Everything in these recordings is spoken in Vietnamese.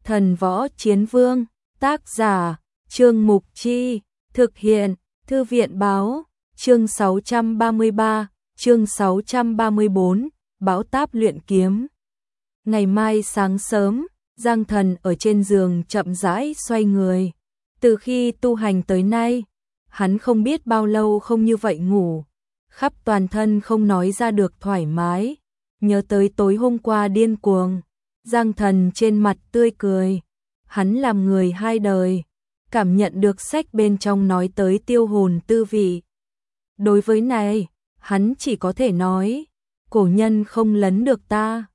Thần Võ Chiến Vương, tác giả, Trương Mục Chi, thực hiện, Thư viện Báo, chương 633, chương 634, Bão Táp Luyện Kiếm. Ngày mai sáng sớm, Giang Thần ở trên giường chậm rãi xoay người. Từ khi tu hành tới nay, hắn không biết bao lâu không như vậy ngủ, khắp toàn thân không nói ra được thoải mái. Nhớ tới tối hôm qua điên cuồng, Giang Thần trên mặt tươi cười. Hắn làm người hai đời, cảm nhận được sách bên trong nói tới tiêu hồn tư vị. Đối với này, hắn chỉ có thể nói, cổ nhân không lấn được ta.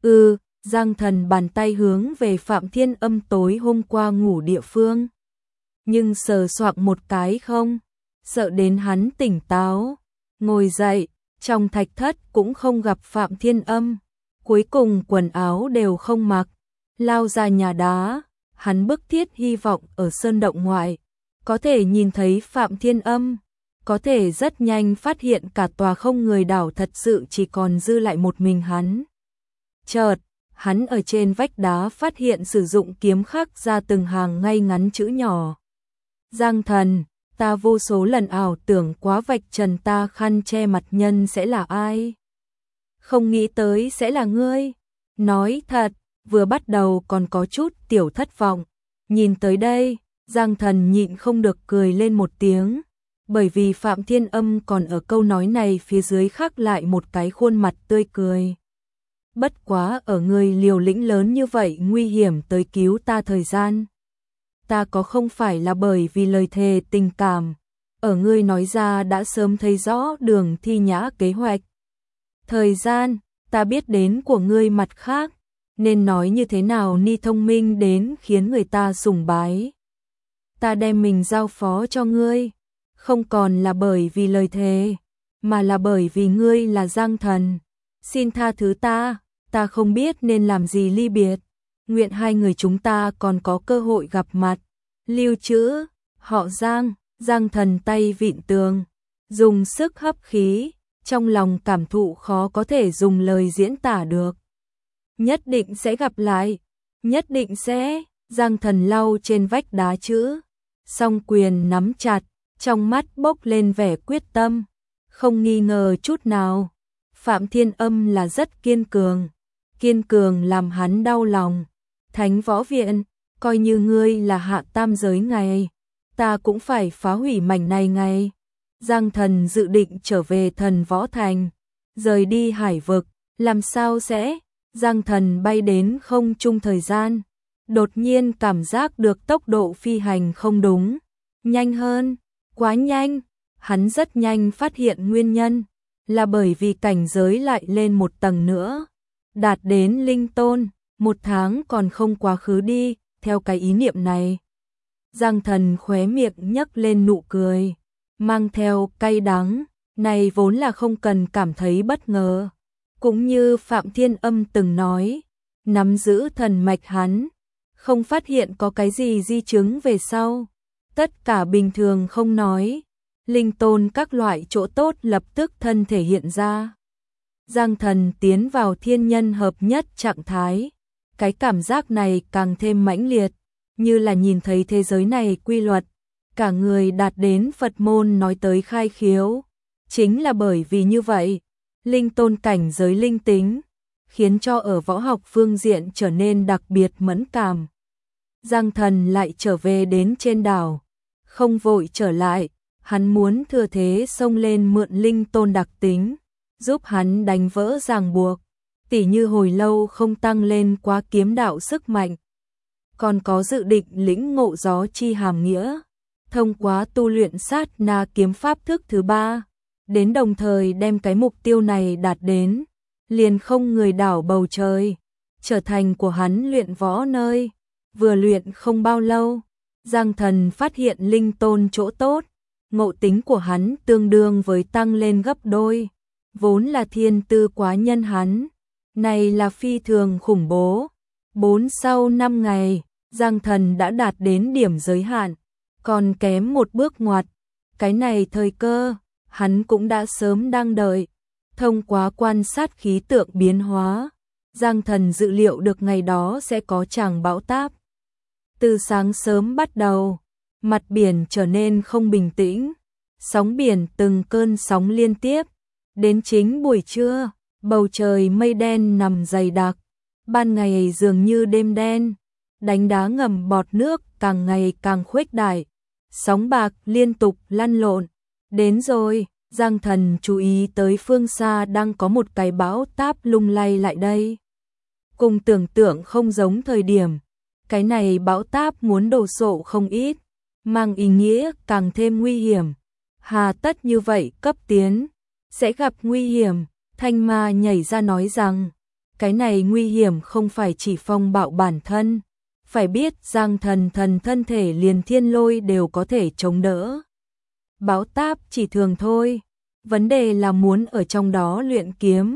Giang Thần bàn tay hướng về Phạm Thiên Âm tối hôm qua ngủ địa phương. Nhưng sờ soạng một cái không, sợ đến hắn tỉnh táo. Ngồi dậy, trong thạch thất cũng không gặp Phạm Thiên Âm. Cuối cùng quần áo đều không mặc, lao ra nhà đá. Hắn bức thiết hy vọng ở sơn động ngoại có thể nhìn thấy Phạm Thiên Âm, có thể rất nhanh phát hiện cả tòa không người đảo thật sự chỉ còn dư lại một mình hắn. Chợt, hắn ở trên vách đá phát hiện sử dụng kiếm khắc ra từng hàng ngay ngắn chữ nhỏ. Giang Thần, ta vô số lần ảo tưởng quá vạch trần ta khăn che mặt nhân sẽ là ai. Không nghĩ tới sẽ là ngươi. Nói thật, vừa bắt đầu còn có chút tiểu thất vọng. Nhìn tới đây, Giang Thần nhịn không được cười lên một tiếng. Bởi vì Phạm Thiên Âm còn ở câu nói này phía dưới khắc lại một cái khuôn mặt tươi cười. Bất quá ở ngươi liều lĩnh lớn như vậy nguy hiểm tới cứu ta thời gian. Ta có không phải là bởi vì lời thề tình cảm. Ở ngươi nói ra đã sớm thấy rõ đường thi nhã kế hoạch. Thời gian, ta biết đến của ngươi mặt khác. Nên nói như thế nào ni thông minh đến khiến người ta sùng bái. Ta đem mình giao phó cho ngươi, không còn là bởi vì lời thề, mà là bởi vì ngươi là Giang Thần. Xin tha thứ ta không biết nên làm gì ly biệt. Nguyện hai người chúng ta còn có cơ hội gặp mặt. Lưu trữ, họ Giang, Giang Thần tay vịn tường, dùng sức hấp khí, trong lòng cảm thụ khó có thể dùng lời diễn tả được. Nhất định sẽ gặp lại, nhất định sẽ. Giang Thần lau trên vách đá chữ, song quyền nắm chặt, trong mắt bốc lên vẻ quyết tâm, không nghi ngờ chút nào. Phạm Thiên Âm là rất kiên cường làm hắn đau lòng. Thánh Võ Viện, coi như ngươi là hạ tam giới ngày, ta cũng phải phá hủy mảnh này ngày. Giang Thần dự định trở về Thần Võ Thành, rời đi hải vực, làm sao sẽ? Giang Thần bay đến không trung thời gian, đột nhiên cảm giác được tốc độ phi hành không đúng, nhanh hơn, quá nhanh. Hắn rất nhanh phát hiện nguyên nhân, là bởi vì cảnh giới lại lên một tầng nữa, đạt đến linh tôn. 1 tháng còn không quá khứ đi. Theo cái ý niệm này, Giang Thần khóe miệng nhấc lên nụ cười, mang theo cay đắng. Này vốn là không cần cảm thấy bất ngờ. Cũng như Phạm Thiên Âm từng nói, nắm giữ thần mạch hắn, không phát hiện có cái gì di chứng về sau. Tất cả bình thường không nói, linh tôn các loại chỗ tốt lập tức thân thể hiện ra. Giang Thần tiến vào thiên nhân hợp nhất trạng thái. Cái cảm giác này càng thêm mãnh liệt, như là nhìn thấy thế giới này quy luật. Cả người đạt đến Phật môn nói tới khai khiếu. Chính là bởi vì như vậy, linh tôn cảnh giới linh tính, khiến cho ở võ học phương diện trở nên đặc biệt mẫn cảm. Giang Thần lại trở về đến trên đảo, không vội trở lại, hắn muốn thừa thế xông lên mượn linh tôn đặc tính, giúp hắn đánh vỡ ràng buộc. Tỉ như hồi lâu không tăng lên quá kiếm đạo sức mạnh, còn có dự định lĩnh ngộ gió chi hàm nghĩa, thông qua tu luyện sát na kiếm pháp thức thứ 3, đến đồng thời đem cái mục tiêu này đạt đến, liền không người đảo bầu trời, trở thành của hắn luyện võ nơi. Vừa luyện không bao lâu, Giang Thần phát hiện linh tôn chỗ tốt, ngộ tính của hắn tương đương với tăng lên gấp đôi, vốn là thiên tư quá nhân hắn. Này là phi thường khủng bố. Sau 5 ngày, Giang Thần đã đạt đến điểm giới hạn, còn kém một bước ngoặt. Cái này thời cơ, hắn cũng đã sớm đang đợi. Thông qua quan sát khí tượng biến hóa, Giang Thần dự liệu được ngày đó sẽ có tràng bão táp. Từ sáng sớm bắt đầu, mặt biển trở nên không bình tĩnh, sóng biển từng cơn sóng liên tiếp. Đến chính buổi trưa, bầu trời mây đen nằm dày đặc, ban ngày dường như đêm đen, đánh đá ngầm bọt nước càng ngày càng khuếch đại, sóng bạc liên tục lăn lộn. Đến rồi, Giang Thần chú ý tới phương xa đang có một cái bão táp lung lay lại đây. Cùng tưởng tượng không giống thời điểm, cái này bão táp muốn đổ sộ không ít, mang ý nghĩa càng thêm nguy hiểm. Hà tất như vậy cấp tiến, sẽ gặp nguy hiểm. Thanh Ma nhảy ra nói rằng, cái này nguy hiểm không phải chỉ phong bạo bản thân, phải biết Giang Thần thân thể liền thiên lôi đều có thể chống đỡ. Bão táp chỉ thường thôi, vấn đề là muốn ở trong đó luyện kiếm,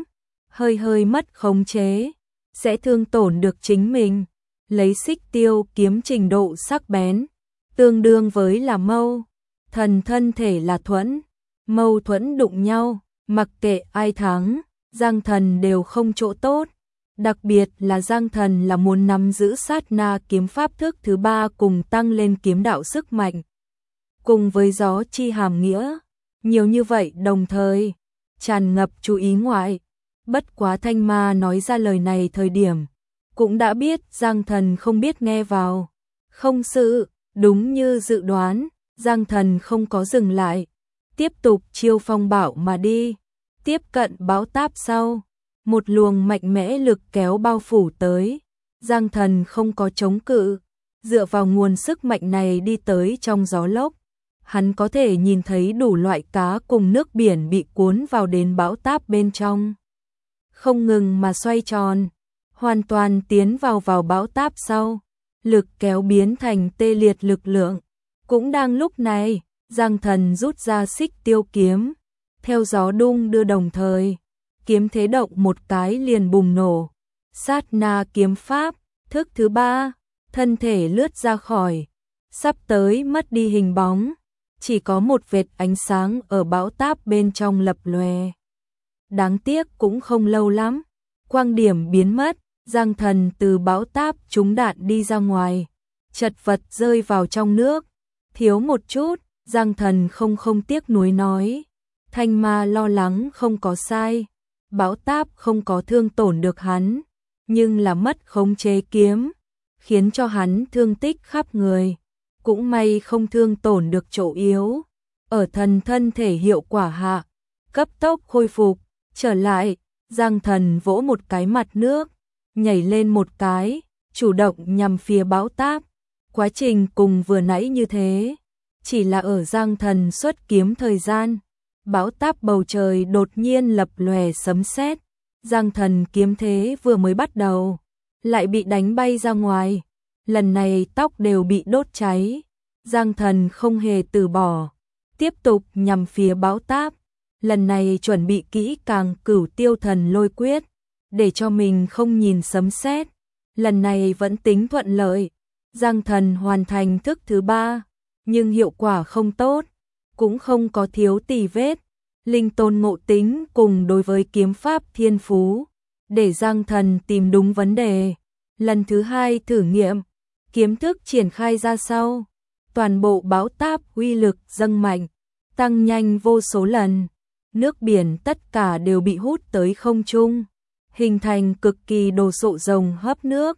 hơi mất khống chế, sẽ thương tổn được chính mình. Lấy xích tiêu kiếm trình độ sắc bén, tương đương với là mâu, thần thân thể là thuẫn, mâu thuẫn đụng nhau, mặc kệ ai thắng, Giang Thần đều không chỗ tốt. Đặc biệt là Giang Thần là muốn nắm giữ sát na kiếm pháp thức thứ 3 cùng tăng lên kiếm đạo sức mạnh. Cùng với gió chi hàm nghĩa, nhiều như vậy đồng thời, tràn ngập chú ý ngoại. Bất quá Thanh Ma nói ra lời này thời điểm, cũng đã biết Giang Thần không biết nghe vào. Không sự, đúng như dự đoán, Giang Thần không có dừng lại, tiếp tục chiêu phong bạo mà đi. Tiếp cận bão táp sau, một luồng mạnh mẽ lực kéo bao phủ tới, Giang Thần không có chống cự, dựa vào nguồn sức mạnh này đi tới trong gió lốc. Hắn có thể nhìn thấy đủ loại cá cùng nước biển bị cuốn vào đến bão táp bên trong, không ngừng mà xoay tròn, hoàn toàn tiến vào bão táp sau, lực kéo biến thành tê liệt lực lượng. Cũng đang lúc này, Giang Thần rút ra xích tiêu kiếm, theo gió đung đưa đồng thời, kiếm thế động một cái liền bùng nổ. Sát na kiếm pháp, thức thứ 3, thân thể lướt ra khỏi, sắp tới mất đi hình bóng, chỉ có một vệt ánh sáng ở bão táp bên trong lập lòe. Đáng tiếc cũng không lâu lắm, quang điểm biến mất, Giang Thần từ bão táp trúng đạn đi ra ngoài, chật vật rơi vào trong nước. Thiếu một chút, Giang Thần không tiếc nuối nói. Thanh Ma lo lắng không có sai, bão táp không có thương tổn được hắn, nhưng là mất khống chế kiếm, khiến cho hắn thương tích khắp người. Cũng may không thương tổn được chỗ yếu, ở thân thể hiệu quả hạ, cấp tốc khôi phục, trở lại. Giang Thần vỗ một cái mặt nước, nhảy lên một cái, chủ động nhằm phía bão táp. Quá trình cùng vừa nãy như thế, chỉ là ở Giang Thần xuất kiếm thời gian, bão táp bầu trời đột nhiên lập lòe sấm sét. Giang Thần kiếm thế vừa mới bắt đầu, lại bị đánh bay ra ngoài. Lần này tóc đều bị đốt cháy. Giang Thần không hề từ bỏ, tiếp tục nhằm phía bão táp. Lần này chuẩn bị kỹ càng Cửu Tiêu Thần Lôi Quyết, để cho mình không nhìn sấm sét. Lần này vẫn tính thuận lợi, Giang Thần hoàn thành thức thứ 3, nhưng hiệu quả không tốt, cũng không có thiếu tì vết. Linh tôn ngộ tính cùng đối với kiếm pháp thiên phú, để Giang Thần tìm đúng vấn đề. Lần thứ 2 thử nghiệm, kiếm thức triển khai ra sau, toàn bộ bão táp uy lực dâng mạnh, tăng nhanh vô số lần. Nước biển tất cả đều bị hút tới không trung, hình thành cực kỳ đồ sộ rồng hấp nước.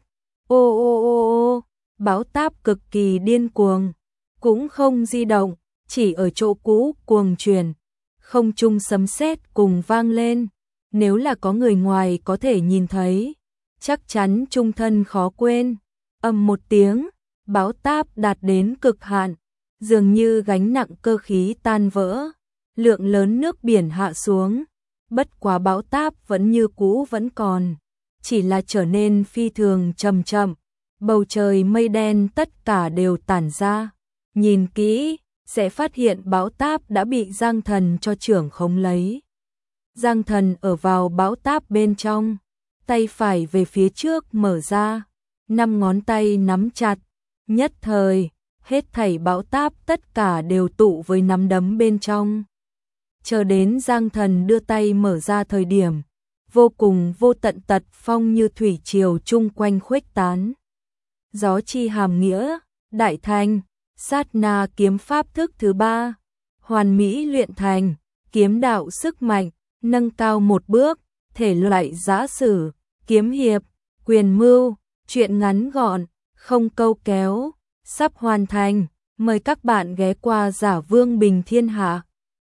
Ô, bão táp cực kỳ điên cuồng, cũng không di động, chỉ ở chỗ cũ cuồng chuyển. Không trung sấm sét cùng vang lên, nếu là có người ngoài có thể nhìn thấy, chắc chắn trung thân khó quên. Ầm một tiếng, bão táp đạt đến cực hạn, dường như gánh nặng cơ khí tan vỡ, lượng lớn nước biển hạ xuống. Bất quá bão táp vẫn như cũ vẫn còn, chỉ là trở nên phi thường chậm chậm, bầu trời mây đen tất cả đều tản ra. Nhìn kỹ, sẽ phát hiện bão táp đã bị Giang Thần cho trưởng khống lấy. Giang Thần ở vào bão táp bên trong, tay phải về phía trước mở ra, 5 ngón tay nắm chặt, nhất thời, hết thảy bão táp tất cả đều tụ với nắm đấm bên trong. Chờ đến Giang Thần đưa tay mở ra thời điểm, vô cùng vô tận tật phong như thủy triều chung quanh khuếch tán. Gió chi hàm nghĩa, đại thành, sát na kiếm pháp thức thứ 3, hoàn mỹ luyện thành, kiếm đạo sức mạnh, nâng cao một bước, thể loại giã sử, kiếm hiệp, quyền mưu, truyện ngắn gọn, không câu kéo, sắp hoàn thành, mời các bạn ghé qua Giả Vương Bình Thiên Hạ.